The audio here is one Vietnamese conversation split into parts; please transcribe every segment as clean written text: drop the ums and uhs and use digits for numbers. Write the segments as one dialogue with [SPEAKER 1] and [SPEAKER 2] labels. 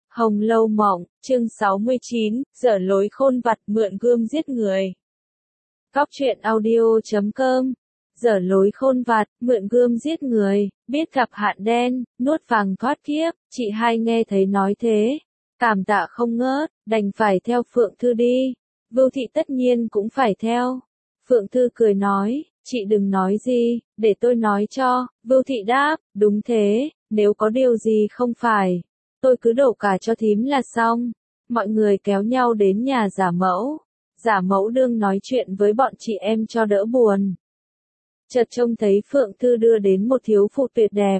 [SPEAKER 1] Hồng Lâu Mộng, chương 69, dở lối khôn vặt mượn gươm giết người. Cóc truyện audio.com. Dở lối khôn vặt, mượn gươm giết người, biết gặp hạn đen, nuốt vàng thoát kiếp, chị hai nghe thấy nói thế. Cảm tạ không ngớt, đành phải theo Phượng Thư đi. Vưu Thị tất nhiên cũng phải theo. Phượng Thư cười nói, chị đừng nói gì, để tôi nói cho. Vưu Thị đáp, đúng thế, nếu có điều gì không phải, tôi cứ đổ cả cho thím là xong. Mọi người kéo nhau đến nhà giả mẫu. Giả mẫu đương nói chuyện với bọn chị em cho đỡ buồn. Chợt trông thấy Phượng Thư đưa đến một thiếu phụ tuyệt đẹp.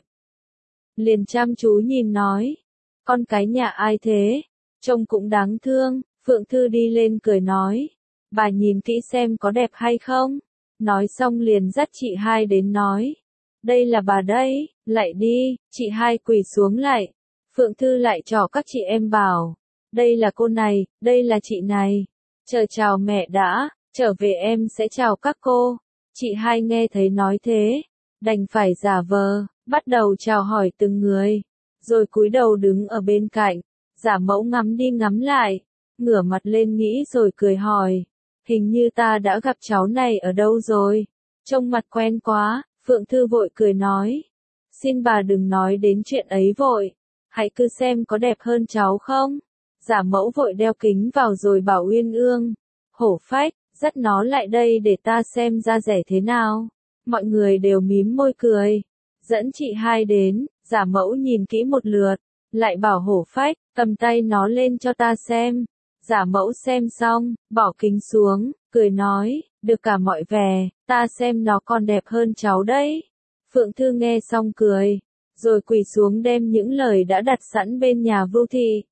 [SPEAKER 1] Liền chăm chú nhìn nói, con cái nhà ai thế? Trông cũng đáng thương. Phượng Thư đi lên cười nói, bà nhìn kỹ xem có đẹp hay không? Nói xong liền dắt chị hai đến nói, đây là bà đây, lại đi. Chị hai quỳ xuống lại. Phượng Thư lại trò các chị em bảo, đây là cô này, đây là chị này. Chờ chào mẹ đã, trở về em sẽ chào các cô. Chị hai nghe thấy nói thế, đành phải giả vờ, bắt đầu chào hỏi từng người, rồi cúi đầu đứng ở bên cạnh. Giả mẫu ngắm đi ngắm lại, ngửa mặt lên nghĩ rồi cười hỏi, hình như ta đã gặp cháu này ở đâu rồi, trông mặt quen quá. Phượng Thư vội cười nói, xin bà đừng nói đến chuyện ấy vội, hãy cứ xem có đẹp hơn cháu không. Giả mẫu vội đeo kính vào rồi bảo Uyên Ương, hổ phách, dắt nó lại đây để ta xem da rẻ thế nào. Mọi người đều mím môi cười, dẫn chị hai đến. Giả mẫu nhìn kỹ một lượt, lại bảo hổ phách, cầm tay nó lên cho ta xem. Giả mẫu xem xong, bỏ kính xuống, cười nói, được cả mọi vẻ, ta xem nó còn đẹp hơn cháu đấy. Phượng Thư nghe xong cười, rồi quỳ xuống đem những lời đã đặt sẵn bên nhà Vưu Thị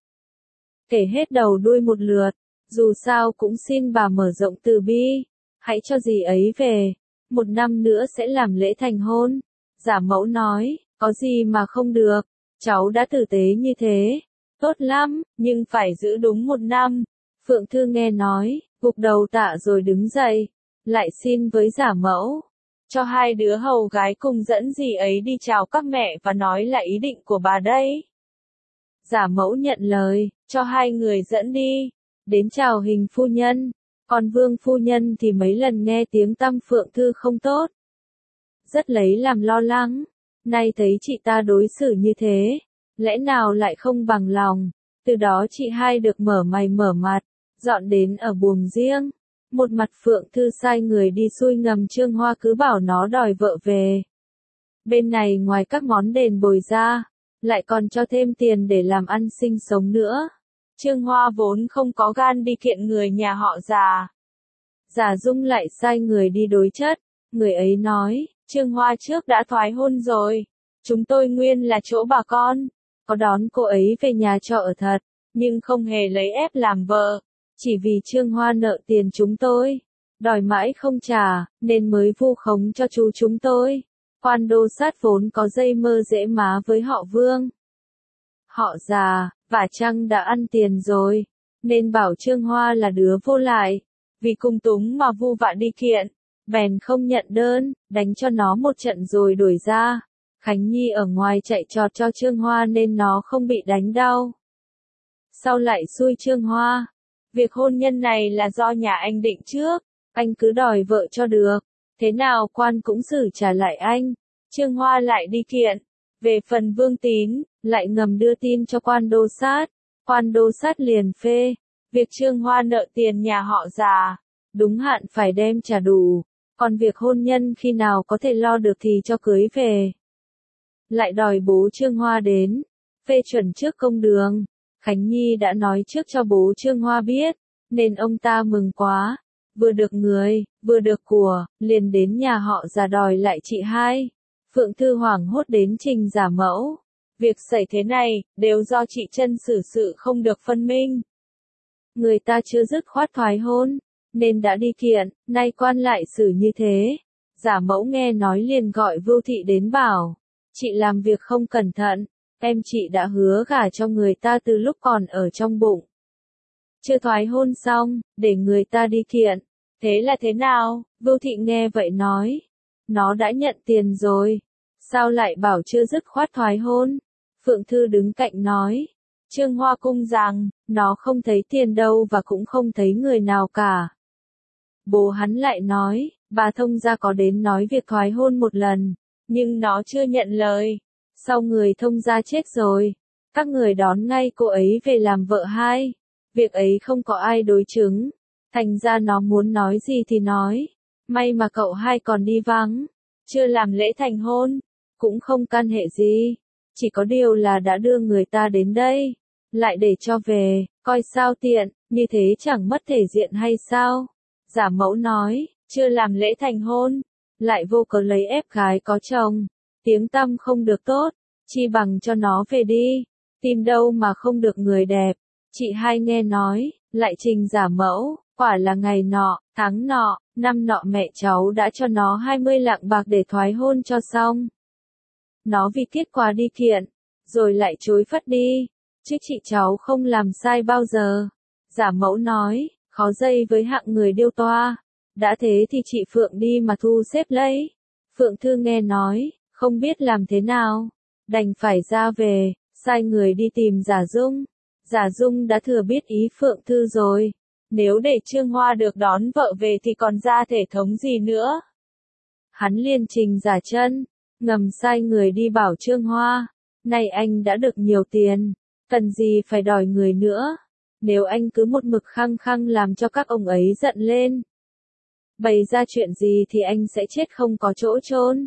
[SPEAKER 1] kể hết đầu đuôi một lượt. Dù sao cũng xin bà mở rộng từ bi, hãy cho dì ấy về, 1 năm nữa sẽ làm lễ thành hôn. Giả mẫu nói, có gì mà không được, cháu đã tử tế như thế, tốt lắm, nhưng phải giữ đúng 1 năm. Phượng Thư nghe nói, gục đầu tạ rồi đứng dậy, lại xin với giả mẫu, cho 2 đứa hầu gái cùng dẫn dì ấy đi chào các mẹ và nói là ý định của bà đây. Giả mẫu nhận lời, cho 2 người dẫn đi, đến chào Hình phu nhân. Còn Vương phu nhân thì mấy lần nghe tiếng tăm Phượng Thư không tốt, rất lấy làm lo lắng. Nay thấy chị ta đối xử như thế, lẽ nào lại không bằng lòng. Từ đó chị hai được mở mày mở mặt, dọn đến ở buồng riêng. Một mặt Phượng Thư sai người đi xui ngầm Trương Hoa cứ bảo nó đòi vợ về. Bên này ngoài các món đền bồi ra, lại còn cho thêm tiền để làm ăn sinh sống nữa. Trương Hoa vốn không có gan đi kiện người nhà họ Già. Giả Dung lại sai người đi đối chất. Người ấy nói, Trương Hoa trước đã thoái hôn rồi. Chúng tôi nguyên là chỗ bà con, có đón cô ấy về nhà trọ ở thật, nhưng không hề lấy ép làm vợ. Chỉ vì Trương Hoa nợ tiền chúng tôi, đòi mãi không trả, nên mới vu khống cho chú chúng tôi. Quan Đô Sát vốn có dây mơ dễ má với họ Vương, họ Già, và chăng đã ăn tiền rồi, nên bảo Trương Hoa là đứa vô lại. Vì cung túng mà vu vạ đi kiện, bèn không nhận đơn, đánh cho nó một trận rồi đuổi ra. Khánh Nhi ở ngoài chạy trọt cho Trương Hoa nên nó không bị đánh đau. Sau lại xui Trương Hoa, việc hôn nhân này là do nhà anh định trước, anh cứ đòi vợ cho được, thế nào quan cũng xử trả lại anh. Trương Hoa lại đi kiện. Về phần Vương Tín, lại ngầm đưa tin cho Quan Đô Sát. Quan Đô Sát liền phê việc Trương Hoa nợ tiền nhà họ Già, đúng hạn phải đem trả đủ, còn việc hôn nhân khi nào có thể lo được thì cho cưới về. Lại đòi bố Trương Hoa đến, phê chuẩn trước công đường. Khánh Nhi đã nói trước cho bố Trương Hoa biết, nên ông ta mừng quá, vừa được người, vừa được của, liền đến nhà họ Già đòi lại chị hai. Phượng Thư hoảng hốt đến trình giả mẫu. Việc xảy thế này, đều do chị Trân xử sự không được phân minh. Người ta chưa dứt khoát thoái hôn, nên đã đi kiện, nay quan lại xử như thế. Giả mẫu nghe nói liền gọi Vưu Thị đến bảo, chị làm việc không cẩn thận, em chị đã hứa gả cho người ta từ lúc còn ở trong bụng. Chưa thoái hôn xong, để người ta đi kiện. Thế là thế nào? Vưu Thị nghe vậy nói, nó đã nhận tiền rồi, sao lại bảo chưa dứt khoát thoái hôn? Phượng Thư đứng cạnh nói, Trương Hoa cung rằng, nó không thấy tiền đâu và cũng không thấy người nào cả. Bố hắn lại nói, bà thông gia có đến nói việc thoái hôn một lần, nhưng nó chưa nhận lời. Sau người thông gia chết rồi, các người đón ngay cô ấy về làm vợ hai. Việc ấy không có ai đối chứng, thành ra nó muốn nói gì thì nói. May mà cậu hai còn đi vắng, chưa làm lễ thành hôn, cũng không can hệ gì. Chỉ có điều là đã đưa người ta đến đây, lại để cho về, coi sao tiện, như thế chẳng mất thể diện hay sao? Giả mẫu nói, chưa làm lễ thành hôn, lại vô cớ lấy ép gái có chồng, tiếng tăm không được tốt, chi bằng cho nó về đi, tìm đâu mà không được người đẹp. Chị hai nghe nói, lại trình giả mẫu, quả là ngày nọ, tháng nọ, năm nọ mẹ cháu đã cho nó 20 lạng bạc để thoái hôn cho xong. Nó vì kết quả đi kiện, rồi lại chối phất đi, chứ chị cháu không làm sai bao giờ. Giả mẫu nói, khó dây với hạng người điêu toa, đã thế thì chị Phượng đi mà thu xếp lấy. Phượng Thư nghe nói, không biết làm thế nào, đành phải ra về, sai người đi tìm Giả Dung. Giả Dung đã thừa biết ý Phượng Thư rồi, nếu để Trương Hoa được đón vợ về thì còn ra thể thống gì nữa. Hắn liền trình Giả Chân, ngầm sai người đi bảo Trương Hoa, nay anh đã được nhiều tiền, cần gì phải đòi người nữa, nếu anh cứ một mực khăng khăng làm cho các ông ấy giận lên. Bày ra chuyện gì thì anh sẽ chết không có chỗ chôn.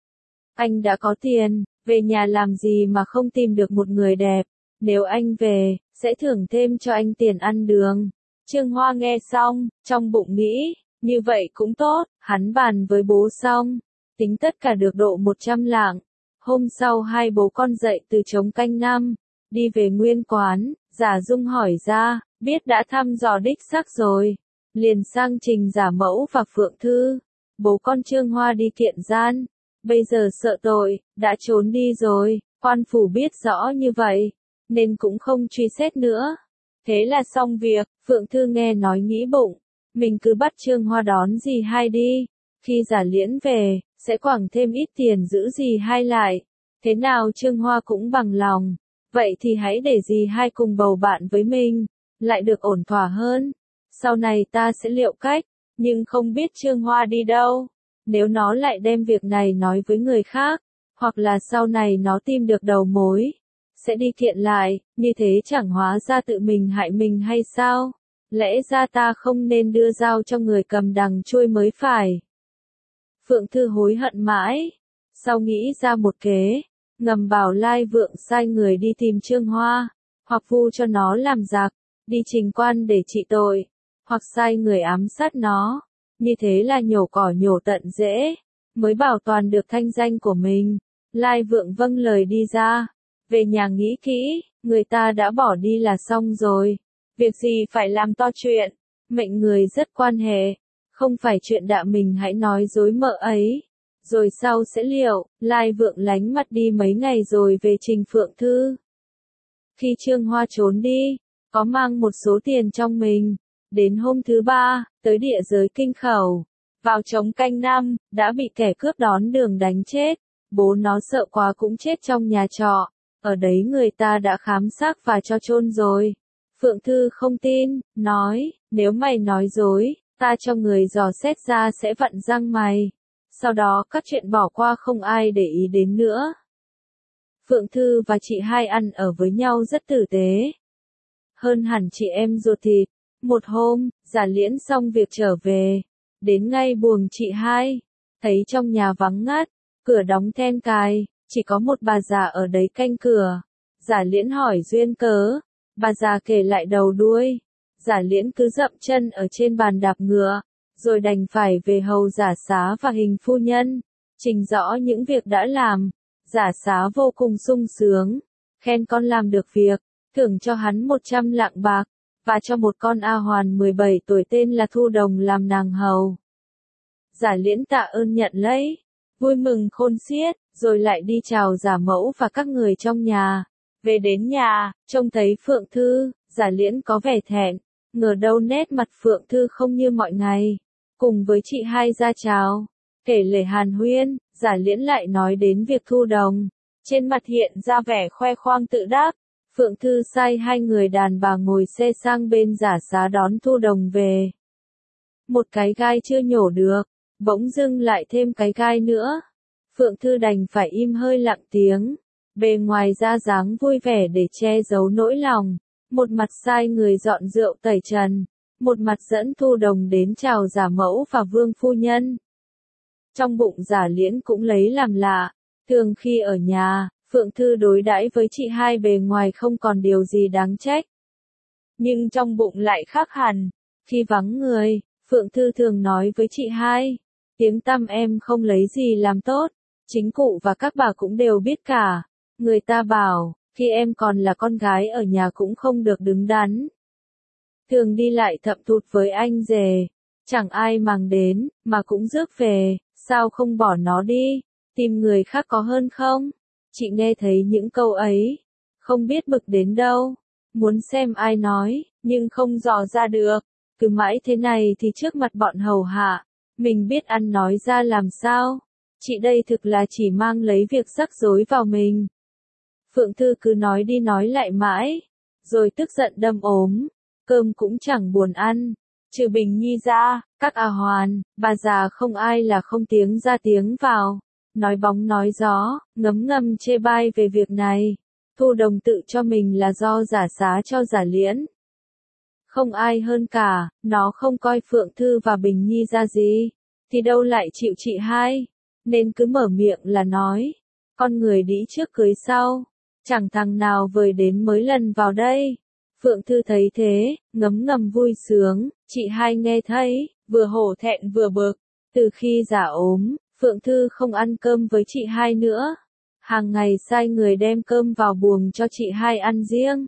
[SPEAKER 1] Anh đã có tiền, về nhà làm gì mà không tìm được một người đẹp, nếu anh về, sẽ thưởng thêm cho anh tiền ăn đường. Trương Hoa nghe xong, trong bụng nghĩ, như vậy cũng tốt, hắn bàn với bố xong, tính tất cả được độ 100 lạng. Hôm sau hai bố con dậy từ trống canh năm, đi về nguyên quán, Giả Dung hỏi ra, biết đã thăm dò đích xác rồi, liền sang trình Giả Mẫu và Phượng Thư. Bố con Trương Hoa đi kiện gian, bây giờ sợ tội, đã trốn đi rồi, quan phủ biết rõ như vậy, nên cũng không truy xét nữa. Thế là xong việc. Phượng Thư nghe nói nghĩ bụng, mình cứ bắt Trương Hoa đón dì hai đi, khi Giả Liễn về, sẽ quẳng thêm ít tiền giữ dì hai lại, thế nào Trương Hoa cũng bằng lòng, vậy thì hãy để dì hai cùng bầu bạn với mình, lại được ổn thỏa hơn. Sau này ta sẽ liệu cách, nhưng không biết Trương Hoa đi đâu, nếu nó lại đem việc này nói với người khác, hoặc là sau này nó tìm được đầu mối, sẽ đi kiện lại, như thế chẳng hóa ra tự mình hại mình hay sao? Lẽ ra ta không nên đưa dao cho người cầm đằng chuôi mới phải. Phượng Thư hối hận mãi, sau nghĩ ra một kế, ngầm bảo Lai Vượng sai người đi tìm Trương Hoa, hoặc vu cho nó làm giặc, đi trình quan để trị tội, hoặc sai người ám sát nó, như thế là nhổ cỏ nhổ tận rễ, mới bảo toàn được thanh danh của mình. Lai Vượng vâng lời đi ra, về nhà nghĩ kỹ, người ta đã bỏ đi là xong rồi, việc gì phải làm to chuyện, mệnh người rất quan hệ, không phải chuyện đạ mình hãy nói dối mợ ấy, rồi sau sẽ liệu. Lai Vượng lánh mặt đi mấy ngày rồi về trình Phượng Thư. Khi Trương Hoa trốn đi, có mang một số tiền trong mình, đến hôm thứ ba, tới địa giới Kinh Khẩu, vào trống canh năm, đã bị kẻ cướp đón đường đánh chết, bố nó sợ quá cũng chết trong nhà trọ, ở đấy người ta đã khám xác và cho chôn rồi. Phượng Thư không tin, nói, nếu mày nói dối, ta cho người dò xét ra sẽ vặn răng mày. Sau đó các chuyện bỏ qua không ai để ý đến nữa. Phượng Thư và chị hai ăn ở với nhau rất tử tế, hơn hẳn chị em ruột thịt. Một hôm, Giả Liễn xong việc trở về, đến ngay buồng chị hai, thấy trong nhà vắng ngắt, cửa đóng then cài, chỉ có một bà già ở đấy canh cửa. Giả Liễn hỏi duyên cớ, bà già kể lại đầu đuôi. Giả Liễn cứ dậm chân ở trên bàn đạp ngựa, rồi đành phải về hầu Giả Xá và Hình phu nhân, trình rõ những việc đã làm. Giả Xá vô cùng sung sướng, khen con làm được việc, thưởng cho hắn 100 lạng bạc, và cho một con A Hoàn 17 tuổi tên là Thu Đồng làm nàng hầu. Giả Liễn tạ ơn nhận lấy, vui mừng khôn xiết, rồi lại đi chào Giả Mẫu và các người trong nhà. Về đến nhà, trông thấy Phượng Thư, Giả Liễn có vẻ thẹn, ngờ đâu nét mặt Phượng Thư không như mọi ngày. Cùng với chị hai ra chào, kể lể hàn huyên, Giả Liễn lại nói đến việc Thu Đồng, trên mặt hiện ra vẻ khoe khoang tự đắc. Phượng Thư sai hai người đàn bà ngồi xe sang bên Giả Xá đón Thu Đồng về. Một cái gai chưa nhổ được, bỗng dưng lại thêm cái gai nữa. Phượng Thư đành phải im hơi lặng tiếng, bề ngoài ra dáng vui vẻ để che giấu nỗi lòng, một mặt sai người dọn rượu tẩy trần, một mặt dẫn Thu Đồng đến chào Giả Mẫu và Vương phu nhân. Trong bụng Giả Liễn cũng lấy làm lạ, thường khi ở nhà, Phượng Thư đối đãi với chị hai bề ngoài không còn điều gì đáng trách. Nhưng trong bụng lại khác hẳn, khi vắng người, Phượng Thư thường nói với chị hai, tiếng tăm em không lấy gì làm tốt, chính cụ và các bà cũng đều biết cả, người ta bảo, khi em còn là con gái ở nhà cũng không được đứng đắn. Thường đi lại thậm thụt với anh rể, chẳng ai màng đến, mà cũng rước về, sao không bỏ nó đi, tìm người khác có hơn không? Chị nghe thấy những câu ấy, không biết bực đến đâu, muốn xem ai nói, nhưng không dò ra được, cứ mãi thế này thì trước mặt bọn hầu hạ, mình biết ăn nói ra làm sao, chị đây thực là chỉ mang lấy việc rắc rối vào mình. Phượng Thư cứ nói đi nói lại mãi, rồi tức giận đâm ốm, cơm cũng chẳng buồn ăn, trừ Bình Nhi ra, các Hoàn, bà già không ai là không tiếng ra tiếng vào. Nói bóng nói gió, ngấm ngầm chê bai về việc này. Thu Đồng tự cho mình là do Giả Xá cho Giả Liễn. Không ai hơn cả, nó không coi Phượng Thư và Bình Nhi ra gì, thì đâu lại chịu chị hai, nên cứ mở miệng là nói. Con người đĩ trước cưới sau, chẳng thằng nào vời đến mới lần vào đây. Phượng Thư thấy thế, ngấm ngầm vui sướng, chị hai nghe thấy, vừa hổ thẹn vừa bực. Từ khi Giả ốm, Phượng Thư không ăn cơm với chị hai nữa. Hàng ngày sai người đem cơm vào buồng cho chị hai ăn riêng.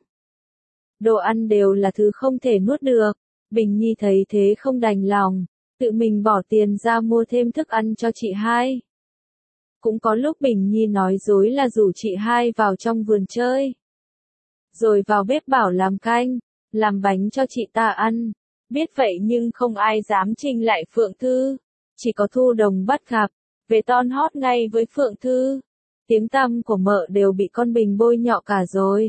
[SPEAKER 1] Đồ ăn đều là thứ không thể nuốt được. Bình Nhi thấy thế không đành lòng, tự mình bỏ tiền ra mua thêm thức ăn cho chị hai. Cũng có lúc Bình Nhi nói dối là rủ chị hai vào trong vườn chơi. Rồi vào bếp bảo làm canh, làm bánh cho chị ta ăn. Biết vậy nhưng không ai dám trình lại Phượng Thư. Chỉ có Thu Đồng bắt gặp, về ton hót ngay với Phượng Thư. Tiếng tăm của mợ đều bị con Bình bôi nhọ cả rồi.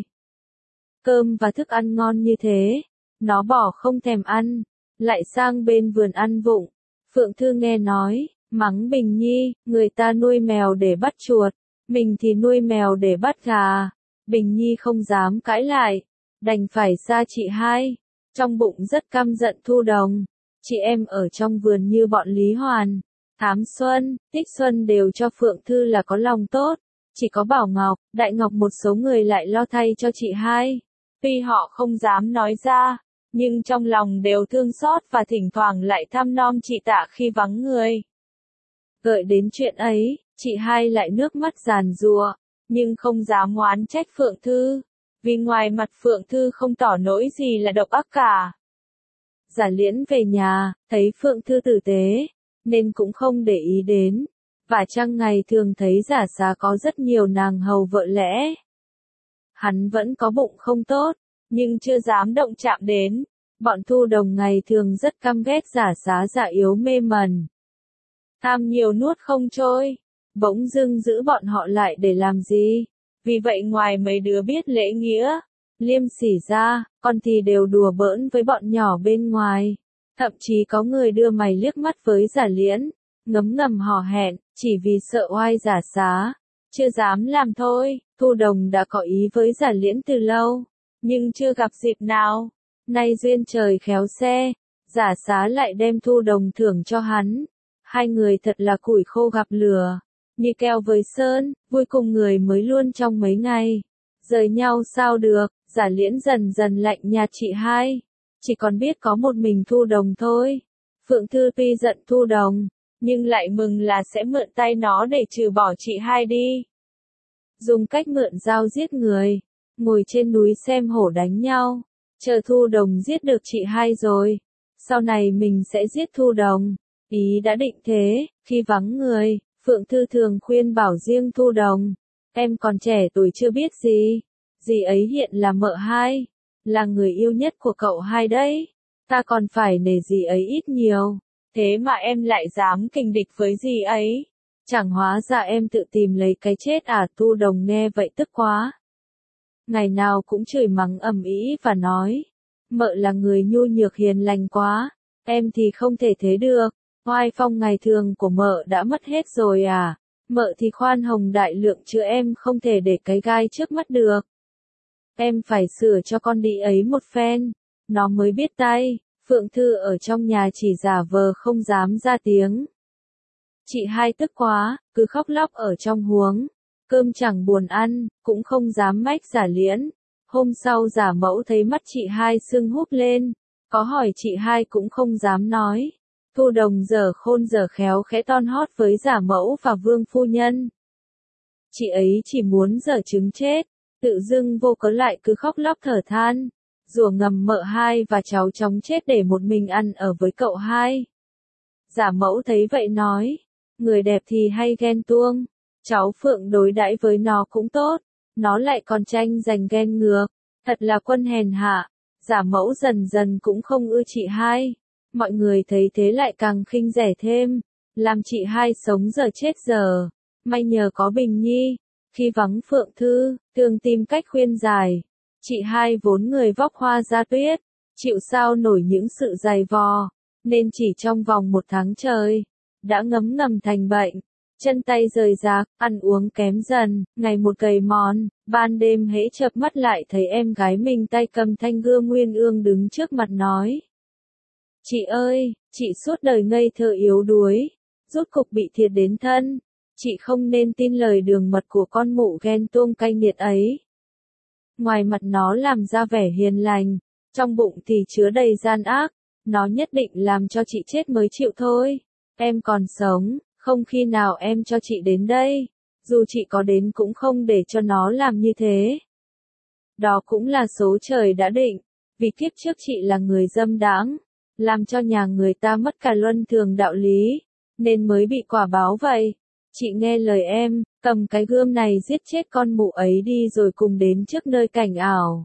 [SPEAKER 1] Cơm và thức ăn ngon như thế, nó bỏ không thèm ăn, lại sang bên vườn ăn vụng. Phượng Thư nghe nói, mắng Bình Nhi, người ta nuôi mèo để bắt chuột, mình thì nuôi mèo để bắt gà. Bình Nhi không dám cãi lại, đành phải xa chị hai, trong bụng rất căm giận Thu Đồng. Chị em ở trong vườn như bọn Lý Hoàn, Thám Xuân, Tích Xuân đều cho Phượng Thư là có lòng tốt, chỉ có Bảo Ngọc, Đại Ngọc một số người lại lo thay cho chị hai. Tuy họ không dám nói ra, nhưng trong lòng đều thương xót và thỉnh thoảng lại thăm nom chị Tạ khi vắng người. Gợi đến chuyện ấy, chị hai lại nước mắt giàn giụa, nhưng không dám oán trách Phượng Thư, vì ngoài mặt Phượng Thư không tỏ nỗi gì là độc ác cả. Giả Liễn về nhà, thấy Phượng Thư tử tế, nên cũng không để ý đến, và chăng ngày thường thấy Giả Xá có rất nhiều nàng hầu vợ lẽ. Hắn vẫn có bụng không tốt, nhưng chưa dám động chạm đến. Bọn Thu Đồng ngày thường rất căm ghét Giả Xá dạ yếu mê mẩn. Tham nhiều nuốt không trôi, bỗng dưng giữ bọn họ lại để làm gì? Vì vậy ngoài mấy đứa biết lễ nghĩa, liêm sỉ ra, con thì đều đùa bỡn với bọn nhỏ bên ngoài. Thậm chí có người đưa mày liếc mắt với Giả Liễn, ngấm ngầm hò hẹn, chỉ vì sợ oai Giả Xá. Chưa dám làm thôi, Thu Đồng đã có ý với Giả Liễn từ lâu, nhưng chưa gặp dịp nào. Nay duyên trời khéo xe, Giả Xá lại đem Thu Đồng thưởng cho hắn. Hai người thật là củi khô gặp lửa, như keo với sơn, vui cùng người mới luôn trong mấy ngày. Rời nhau sao được, Giả Liễn dần dần lạnh nhạt chị hai. Chỉ còn biết có một mình Thu Đồng thôi. Phượng Thư tuy giận Thu Đồng, nhưng lại mừng là sẽ mượn tay nó để trừ bỏ chị hai đi. Dùng cách mượn dao giết người, ngồi trên núi xem hổ đánh nhau, chờ Thu Đồng giết được chị hai rồi, sau này mình sẽ giết Thu Đồng. Ý đã định thế, khi vắng người, Phượng Thư thường khuyên bảo riêng Thu Đồng, em còn trẻ tuổi chưa biết gì, dì ấy hiện là mợ hai, là người yêu nhất của cậu hai đấy, ta còn phải nể dì ấy ít nhiều, thế mà em lại dám kình địch với dì ấy, chẳng hóa ra em tự tìm lấy cái chết à? Thu Đồng nghe vậy tức quá. ngày nào cũng chửi mắng ầm ĩ và nói, mợ là người nhu nhược hiền lành quá, em thì không thể thế được, oai phong ngày thường của mợ đã mất hết rồi à, mợ thì khoan hồng đại lượng chứ em không thể để cái gai trước mắt được. Em phải sửa cho con đĩ ấy một phen, nó mới biết tay. Phượng Thư ở trong nhà chỉ giả vờ không dám ra tiếng. Chị hai tức quá, cứ khóc lóc ở trong huống. Cơm chẳng buồn ăn, cũng không dám mách Giả Liễn. Hôm sau Giả Mẫu thấy mắt chị hai sưng húp lên. Có hỏi chị hai cũng không dám nói. Thu Đồng dở khôn dở khéo khẽ ton hót với Giả Mẫu và Vương Phu Nhân. Chị ấy chỉ muốn dở trứng chết. Tự dưng vô cớ lại cứ khóc lóc thở than. Rủa ngầm mợ hai và cháu chóng chết để một mình ăn ở với cậu hai. Giả Mẫu thấy vậy nói, người đẹp thì hay ghen tuông, cháu Phượng đối đãi với nó cũng tốt, nó lại còn tranh giành ghen ngược, thật là quân hèn hạ. Giả Mẫu dần dần cũng không ưa chị hai, mọi người thấy thế lại càng khinh rẻ thêm, làm chị hai sống giờ chết giờ. May nhờ có Bình Nhi, khi vắng Phượng Thư, thường tìm cách khuyên giải. Chị hai vốn người vóc hoa da tuyết, chịu sao nổi những sự dày vò, nên chỉ trong vòng 1 tháng trời, đã ngấm ngầm thành bệnh, chân tay rời rạc, ăn uống kém dần, ngày một gầy mòn, ban đêm hễ chợp mắt lại thấy em gái mình tay cầm thanh gươm nguyên ương đứng trước mặt nói. Chị ơi, chị suốt đời ngây thơ yếu đuối, rốt cục bị thiệt đến thân, chị không nên tin lời đường mật của con mụ ghen tuông cay nghiệt ấy. Ngoài mặt nó làm ra vẻ hiền lành, trong bụng thì chứa đầy gian ác, nó nhất định làm cho chị chết mới chịu thôi. Em còn sống, không khi nào em cho chị đến đây, dù chị có đến cũng không để cho nó làm như thế. Đó cũng là số trời đã định, vì kiếp trước chị là người dâm đãng, làm cho nhà người ta mất cả luân thường đạo lý, nên mới bị quả báo vậy. Chị nghe lời em, cầm cái gươm này giết chết con mụ ấy đi rồi cùng đến trước nơi cảnh ảo.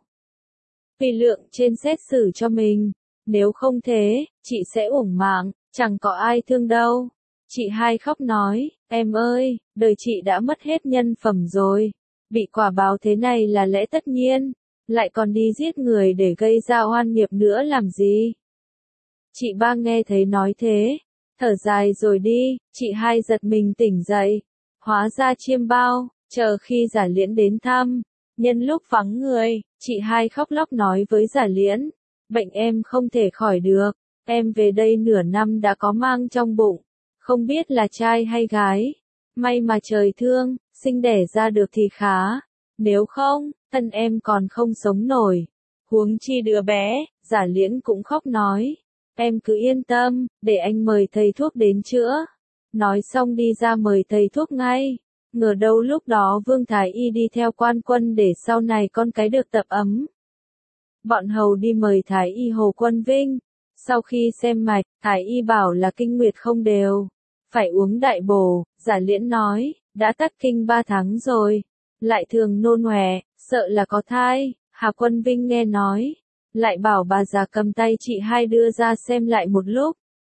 [SPEAKER 1] Vì lượng trên xét xử cho mình, nếu không thế, chị sẽ uổng mạng, chẳng có ai thương đâu. Chị hai khóc nói, em ơi, đời chị đã mất hết nhân phẩm rồi, bị quả báo thế này là lẽ tất nhiên, lại còn đi giết người để gây ra oan nghiệp nữa làm gì. Chị ba nghe thấy nói thế, thở dài rồi đi, chị hai giật mình tỉnh dậy, hóa ra chiêm bao, chờ khi Giả Liễn đến thăm, nhân lúc vắng người, chị hai khóc lóc nói với Giả Liễn, bệnh em không thể khỏi được, em về đây nửa năm đã có mang trong bụng, không biết là trai hay gái, may mà trời thương, sinh đẻ ra được thì khá, nếu không, thân em còn không sống nổi, huống chi đứa bé. Giả Liễn cũng khóc nói. Em cứ yên tâm, để anh mời thầy thuốc đến chữa. Nói xong đi ra mời thầy thuốc ngay. Ngờ đâu lúc đó Vương Thái Y đi theo quan quân để sau này con cái được tập ấm. Bọn hầu đi mời Thái Y Hồ Quân Vinh. Sau khi xem mạch, Thái Y bảo là kinh nguyệt không đều. Phải uống đại bổ, Giả Liễn nói, đã tắc kinh 3 tháng rồi. Lại thường nôn ọe, sợ là có thai. Hà Quân Vinh nghe nói. Lại bảo bà già cầm tay chị hai đưa ra xem lại một lúc.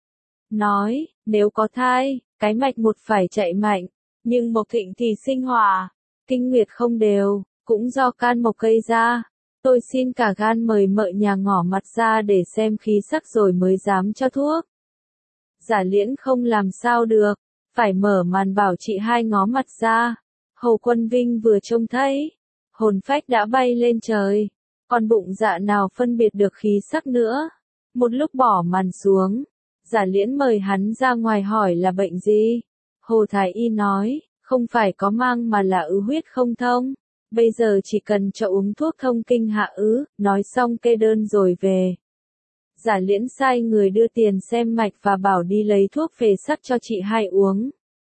[SPEAKER 1] Nói, nếu có thai, cái mạch một phải chạy mạnh, nhưng Mộc Thịnh thì sinh hỏa, kinh nguyệt không đều, cũng do can mộc gây ra. Tôi xin cả gan mời mợ nhà ngỏ mặt ra để xem khí sắc rồi mới dám cho thuốc. Giả Liễn không làm sao được, phải mở màn bảo chị hai ngó mặt ra. Hồ Quân Vinh vừa trông thấy, hồn phách đã bay lên trời. Còn bụng dạ nào phân biệt được khí sắc nữa. Một lúc bỏ màn xuống, Giả Liễn mời hắn ra ngoài hỏi là bệnh gì. Hồ Thái Y nói, không phải có mang mà là ứ huyết không thông. Bây giờ chỉ cần cho uống thuốc thông kinh hạ ứ, nói xong kê đơn rồi về. Giả Liễn sai người đưa tiền xem mạch và bảo đi lấy thuốc về sắc cho chị hai uống.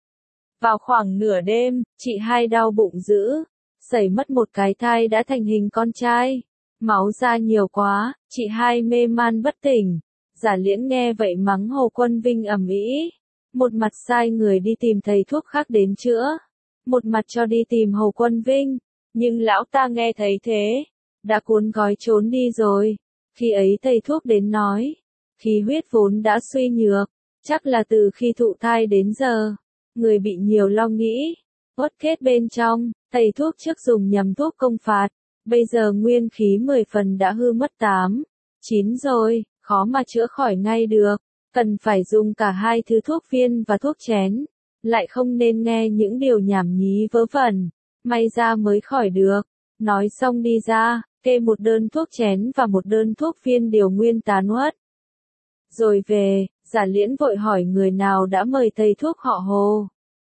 [SPEAKER 1] Vào khoảng nửa đêm, chị hai đau bụng dữ, sẩy mất một cái thai đã thành hình con trai. Máu ra nhiều quá, chị hai mê man bất tỉnh. Giả Liễn nghe vậy mắng Hồ Quân Vinh ầm ĩ, một mặt sai người đi tìm thầy thuốc khác đến chữa, một mặt cho đi tìm Hồ Quân Vinh, nhưng lão ta nghe thấy thế, đã cuốn gói trốn đi rồi. Khi ấy thầy thuốc đến nói, khí huyết vốn đã suy nhược, chắc là từ khi thụ thai đến giờ, người bị nhiều lo nghĩ, uất kết bên trong, thầy thuốc trước dùng nhầm thuốc công phạt. bây giờ nguyên khí 10 phần đã hư mất 8, 9 rồi, khó mà chữa khỏi ngay được, cần phải dùng cả hai thứ thuốc viên và thuốc chén, lại không nên nghe những điều nhảm nhí vớ vẩn, may ra mới khỏi được. Nói xong đi ra, kê một đơn thuốc chén và một đơn thuốc viên điều nguyên tán uất. Rồi về, Giả Liễn vội hỏi người nào đã mời thầy thuốc họ Hồ.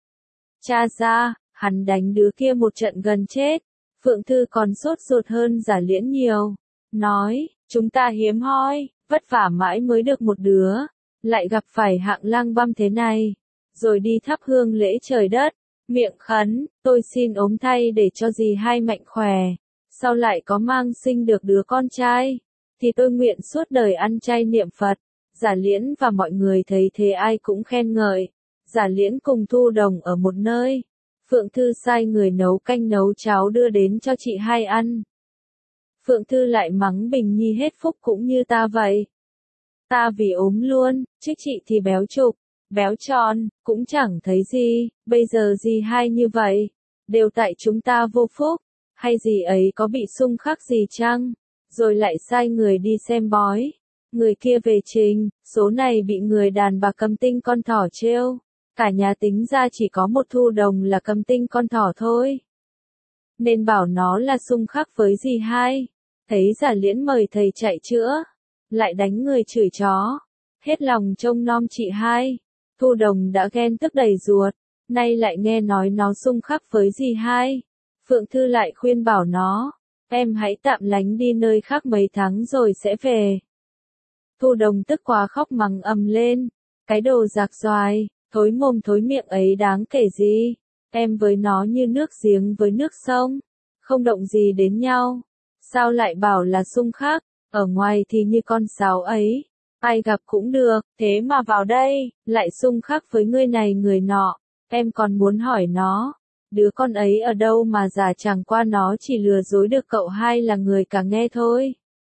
[SPEAKER 1] Tra ra, hắn đánh đứa kia một trận gần chết. Phượng Thư còn sốt ruột hơn Giả Liễn nhiều. Nói, chúng ta hiếm hoi, vất vả mãi mới được một đứa, lại gặp phải hạng lang băm thế này. Rồi đi thắp hương lễ trời đất, miệng khấn, tôi xin ốm thay để cho dì hai mạnh khỏe. Sau lại có mang sinh được đứa con trai, thì tôi nguyện suốt đời ăn chay niệm Phật. Giả Liễn và mọi người thấy thế ai cũng khen ngợi. Giả Liễn cùng Thu Đồng ở một nơi. Phượng Thư sai người nấu canh nấu cháo đưa đến cho chị hai ăn. Phượng Thư lại mắng Bình Nhi hết phúc cũng như ta vậy. Ta vì ốm luôn, chứ chị thì béo trục, béo tròn, cũng chẳng thấy gì, bây giờ gì hai như vậy. Đều tại chúng ta vô phúc, hay gì ấy có bị xung khắc gì chăng? Rồi lại sai người đi xem bói. Người kia về trình, số này bị người đàn bà cầm tinh con thỏ trêu. Cả nhà tính ra chỉ có một Thu Đồng là cầm tinh con thỏ thôi. Nên bảo nó là xung khắc với dì hai. Thấy Giả Liễn mời thầy chạy chữa, lại đánh người chửi chó. Hết lòng trông nom chị hai. Thu Đồng đã ghen tức đầy ruột, nay lại nghe nói nó xung khắc với dì hai. Phượng Thư lại khuyên bảo nó, em hãy tạm lánh đi nơi khác mấy tháng rồi sẽ về. Thu Đồng tức quá khóc mắng ầm lên, cái đồ rạc xoài, thối mồm thối miệng ấy đáng kể gì, em với nó như nước giếng với nước sông, không động gì đến nhau, sao lại bảo là xung khắc, ở ngoài thì như con sáo ấy, ai gặp cũng được, thế mà vào đây, lại xung khắc với người này người nọ, em còn muốn hỏi nó, đứa con ấy ở đâu mà giả chẳng qua nó chỉ lừa dối được cậu hai là người cả nghe thôi.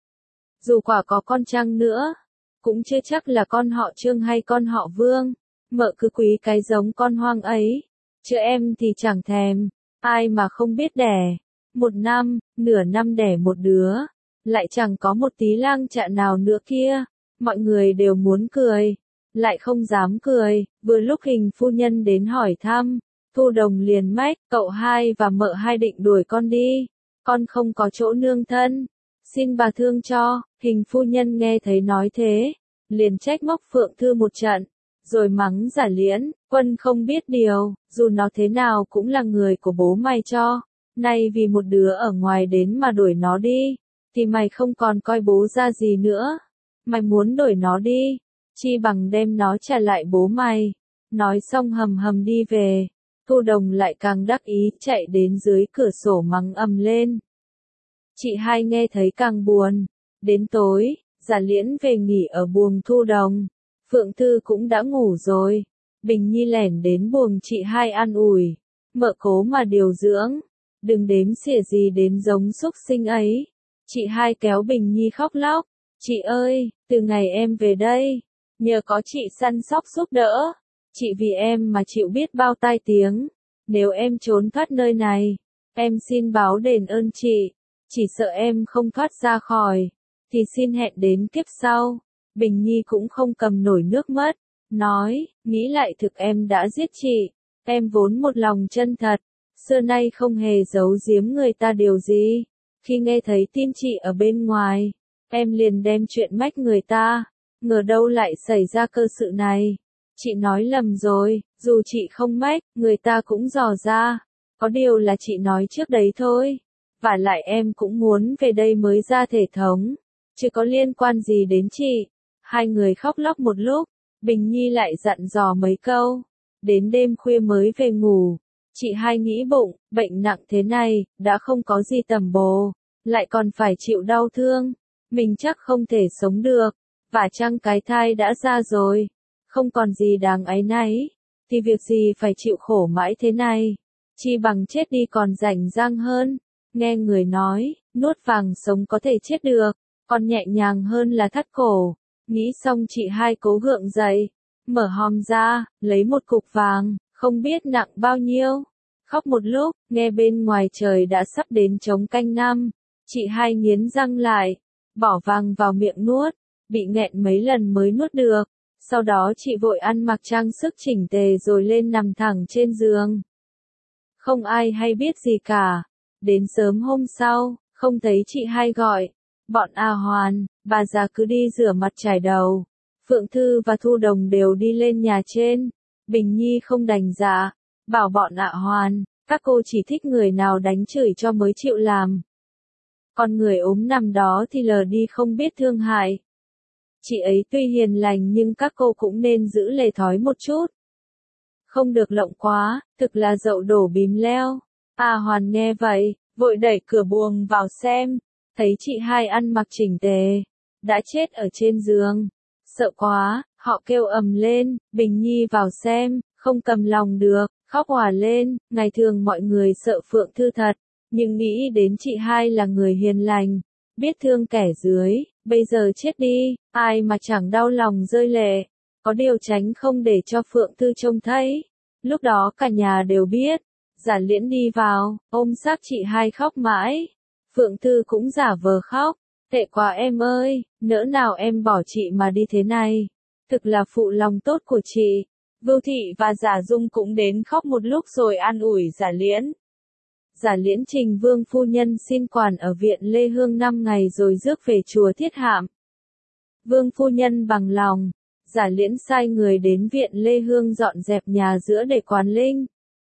[SPEAKER 1] Dù quả có con chăng nữa, cũng chưa chắc là con họ Trương hay con họ Vương, mợ cứ quý cái giống con hoang ấy, chứ em thì chẳng thèm, ai mà không biết đẻ, một năm, nửa năm đẻ một đứa, lại chẳng có một tí lang chạ nào nữa kia, mọi người đều muốn cười, lại không dám cười, vừa lúc Hình phu nhân đến hỏi thăm, Thu Đồng liền mách, cậu hai và mợ hai định đuổi con đi, con không có chỗ nương thân. Xin bà thương cho. Hình phu nhân nghe thấy nói thế, liền trách móc Phượng Thư một trận, rồi mắng Giả Liễn, quân không biết điều, dù nó thế nào cũng là người của bố mày cho, nay vì một đứa ở ngoài đến mà đuổi nó đi, thì mày không còn coi bố ra gì nữa, mày muốn đuổi nó đi, chi bằng đem nó trả lại bố mày. Nói xong hầm hầm đi về, Thu Đồng lại càng đắc ý chạy đến dưới cửa sổ mắng ầm lên. Chị hai nghe thấy càng buồn. Đến tối, Giả Liễn về nghỉ ở buồng Thu Đồng. Phượng Thư cũng đã ngủ rồi. Bình Nhi lẻn đến buồng chị hai an ủi. Mợ cố mà điều dưỡng. Đừng đếm xỉa gì đến giống xúc sinh ấy. Chị hai kéo Bình Nhi khóc lóc. Chị ơi, từ ngày em về đây, nhờ có chị săn sóc giúp đỡ. Chị vì em mà chịu biết bao tai tiếng. Nếu em trốn thoát nơi này, em xin báo đền ơn chị. Chỉ sợ em không thoát ra khỏi, thì xin hẹn đến kiếp sau. Bình Nhi cũng không cầm nổi nước mắt, nói, nghĩ lại thực em đã giết chị, em vốn một lòng chân thật, xưa nay không hề giấu giếm người ta điều gì. Khi nghe thấy tin chị ở bên ngoài, em liền đem chuyện mách người ta, ngờ đâu lại xảy ra cơ sự này. Chị nói lầm rồi, dù chị không mách, người ta cũng dò ra, có điều là chị nói trước đấy thôi. Và lại em cũng muốn về đây mới ra thể thống, chứ có liên quan gì đến chị. Hai người khóc lóc một lúc, Bình Nhi lại dặn dò mấy câu. Đến đêm khuya mới về ngủ. Chị hai nghĩ bụng, bệnh nặng thế này, đã không có gì tầm bồ, lại còn phải chịu đau thương. Mình chắc không thể sống được, và chăng cái thai đã ra rồi, không còn gì đáng áy náy, thì việc gì phải chịu khổ mãi thế này. Chi bằng chết đi còn rảnh rang hơn. Nghe người nói, nuốt vàng sống có thể chết được, còn nhẹ nhàng hơn là thắt cổ. Nghĩ xong chị hai cố gượng dậy, mở hòm ra, lấy một cục vàng, không biết nặng bao nhiêu. Khóc một lúc, nghe bên ngoài trời đã sắp đến trống canh năm, Chị hai nghiến răng lại, bỏ vàng vào miệng nuốt, bị nghẹn mấy lần mới nuốt được. Sau đó chị vội ăn mặc trang sức chỉnh tề rồi lên nằm thẳng trên giường. Không ai hay biết gì cả. Đến sớm hôm sau, không thấy chị hai gọi. Bọn A Hoàn, bà già cứ đi rửa mặt chải đầu. Phượng Thư và Thu Đồng đều đi lên nhà trên. Bình Nhi không đành dạ, bảo bọn A Hoàn, các cô chỉ thích người nào đánh chửi cho mới chịu làm. Còn người ốm nằm đó thì lờ đi không biết thương hại. Chị ấy tuy hiền lành nhưng các cô cũng nên giữ lề thói một chút. Không được lộng quá, thực là dậu đổ bìm leo. A Hoàn nghe vậy, vội đẩy cửa buồng vào xem, thấy chị hai ăn mặc chỉnh tề, đã chết ở trên giường. Sợ quá, họ kêu ầm lên, Bình Nhi vào xem, không cầm lòng được, khóc òa lên. Ngày thường mọi người sợ Phượng Thư thật, nhưng nghĩ đến chị hai là người hiền lành, biết thương kẻ dưới, bây giờ chết đi, ai mà chẳng đau lòng rơi lệ. Có điều tránh không để cho Phượng Thư trông thấy. Lúc đó cả nhà đều biết. Giả Liễn đi vào, ôm xác chị hai khóc mãi. Phượng Thư cũng giả vờ khóc. Tệ quá em ơi, nỡ nào em bỏ chị mà đi thế này. Thực là phụ lòng tốt của chị. Vưu Thị và Giả Dung cũng đến khóc một lúc rồi an ủi Giả Liễn. Giả Liễn trình Vương phu nhân xin quản ở viện Lê Hương 5 ngày rồi rước về chùa Thiết Hạm. Vương phu nhân bằng lòng. Giả Liễn sai người đến viện Lê Hương dọn dẹp nhà giữa để quán linh.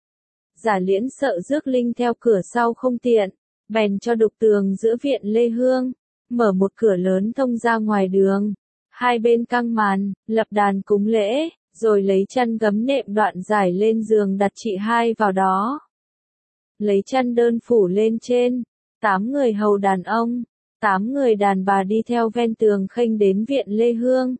[SPEAKER 1] Giả Liễn sợ rước linh theo cửa sau không tiện, bèn cho đục tường giữa viện Lê Hương, mở một cửa lớn thông ra ngoài đường. Hai bên căng màn, lập đàn cúng lễ, rồi lấy chăn gấm nệm đoạn dài lên giường đặt chị hai vào đó. Lấy chăn đơn phủ lên trên, 8 người hầu đàn ông, 8 người đàn bà đi theo ven tường khênh đến viện Lê Hương.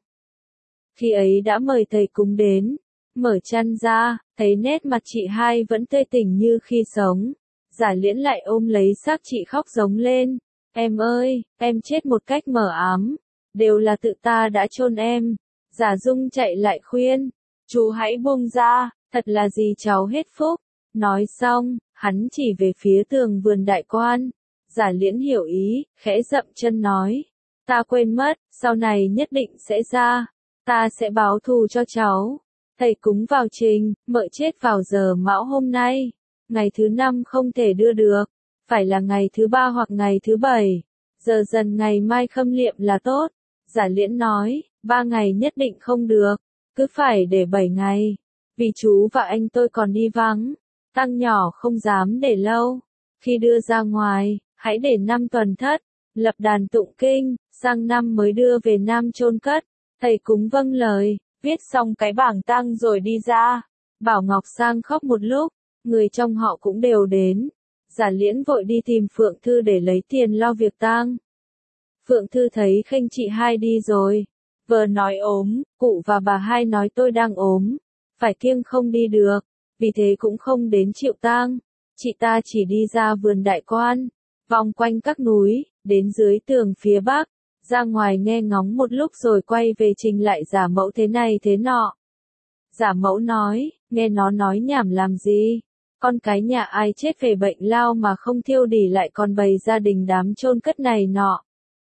[SPEAKER 1] Khi ấy đã mời thầy cúng đến, mở chăn ra, thấy nét mặt chị hai vẫn tươi tỉnh như khi sống. Giả Liễn lại ôm lấy xác chị khóc giống lên. Em ơi, em chết một cách mờ ám, đều là tự ta đã chôn em. Giả Dung chạy lại khuyên, chú hãy buông ra, thật là gì cháu hết phúc. Nói xong, hắn chỉ về phía tường vườn đại quan. Giả Liễn hiểu ý, khẽ dậm chân nói, ta quên mất, sau này nhất định sẽ ra. Ta sẽ báo thù cho cháu. Thầy cúng vào trình, mợ chết vào giờ mão hôm nay. Ngày thứ 5 không thể đưa được. Phải là ngày thứ 3 hoặc ngày thứ 7. Giờ dần ngày mai khâm liệm là tốt. Giả Liễn nói, 3 ngày nhất định không được. Cứ phải để 7 ngày. Vì chú và anh tôi còn đi vắng. Tăng nhỏ không dám để lâu. Khi đưa ra ngoài, hãy để 5 tuần thất. Lập đàn tụng kinh, sang năm mới đưa về Nam chôn cất. Thầy cúng vâng lời, viết xong cái bảng tang rồi đi ra. Bảo Ngọc Sang khóc một lúc, người trong họ cũng đều đến. Giả Liễn vội đi tìm Phượng Thư để lấy tiền lo việc tang. Phượng Thư thấy khênh chị hai đi rồi. Vợ nói ốm, cụ và bà hai nói tôi đang ốm. Phải kiêng không đi được, vì thế cũng không đến chịu tang. Chị ta chỉ đi ra vườn đại quan, vòng quanh các núi, đến dưới tường phía bắc. Ra ngoài nghe ngóng một lúc rồi quay về trình lại Giả Mẫu thế này thế nọ. Giả Mẫu nói, nghe nó nói nhảm làm gì? Con cái nhà ai chết về bệnh lao mà không thiêu đỉ lại còn bày gia đình đám chôn cất này nọ.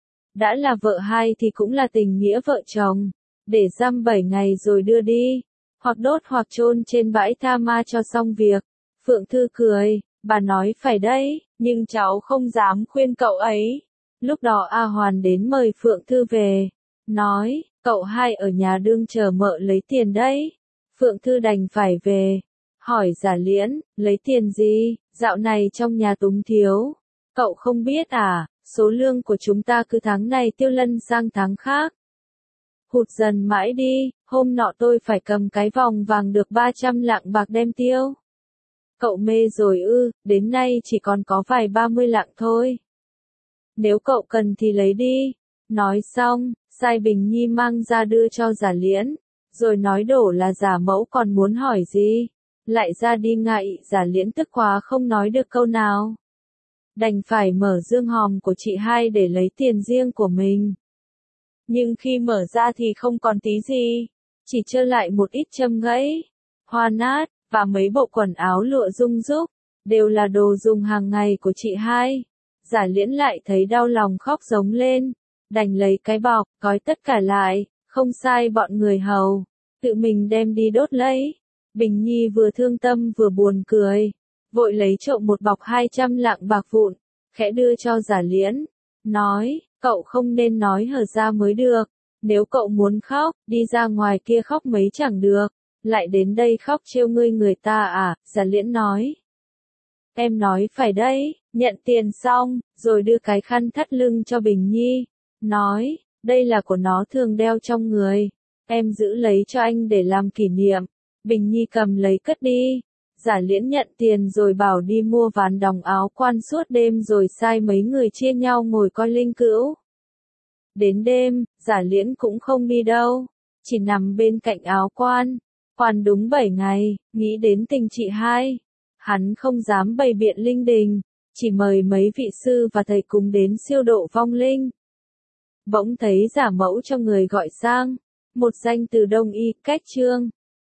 [SPEAKER 1] Đã là vợ hai thì cũng là tình nghĩa vợ chồng. Để giam 7 ngày rồi đưa đi. Hoặc đốt hoặc chôn trên bãi tha ma cho xong việc. Phượng Thư cười, bà nói phải đấy, nhưng cháu không dám khuyên cậu ấy. Lúc đó A Hoàn đến mời Phượng Thư về, nói, cậu hai ở nhà đương chờ mợ lấy tiền đấy. Phượng Thư đành phải về, hỏi Giả Liễn, lấy tiền gì, dạo này trong nhà túng thiếu. Cậu không biết à, số lương của chúng ta cứ tháng này tiêu lân sang tháng khác. Hụt dần mãi đi, hôm nọ tôi phải cầm cái vòng vàng được 300 lạng bạc đem tiêu. Cậu mê rồi ư, đến nay chỉ còn có vài 30 lạng thôi. Nếu cậu cần thì lấy đi. Nói xong, sai Bình Nhi mang ra đưa cho Giả Liễn, rồi nói đổ là Giả Mẫu còn muốn hỏi gì. Lại ra đi ngại, Giả Liễn tức quá không nói được câu nào. Đành phải mở dương hòm của chị hai để lấy tiền riêng của mình. Nhưng khi mở ra thì không còn tí gì, chỉ trơ lại một ít châm gãy, hoa nát, và mấy bộ quần áo lụa rung rúc, đều là đồ dùng hàng ngày của chị hai. Giả Liễn lại thấy đau lòng khóc giống lên, đành lấy cái bọc, gói tất cả lại, không sai bọn người hầu, tự mình đem đi đốt lấy. Bình Nhi vừa thương tâm vừa buồn cười, vội lấy trộm một bọc 200 lạng bạc vụn, khẽ đưa cho Giả Liễn, nói, cậu không nên nói hở ra mới được, nếu cậu muốn khóc, đi ra ngoài kia khóc mấy chẳng được, lại đến đây khóc trêu ngươi người ta à, Giả Liễn nói. Em nói phải đấy, nhận tiền xong, rồi đưa cái khăn thắt lưng cho Bình Nhi, nói, đây là của nó thường đeo trong người, em giữ lấy cho anh để làm kỷ niệm. Bình Nhi cầm lấy cất đi. Giả Liễn nhận tiền rồi bảo đi mua ván đồng áo quan suốt đêm rồi sai mấy người chia nhau ngồi coi linh cữu. Đến đêm, Giả Liễn cũng không đi đâu, chỉ nằm bên cạnh áo quan. Hoàn đúng 7 ngày, nghĩ đến tình chị hai. Hắn không dám bày biện linh đình, chỉ mời mấy vị sư và thầy cùng đến siêu độ vong linh. Bỗng thấy giả mẫu cho người gọi sang, một danh từ Đông Y, cách Trương.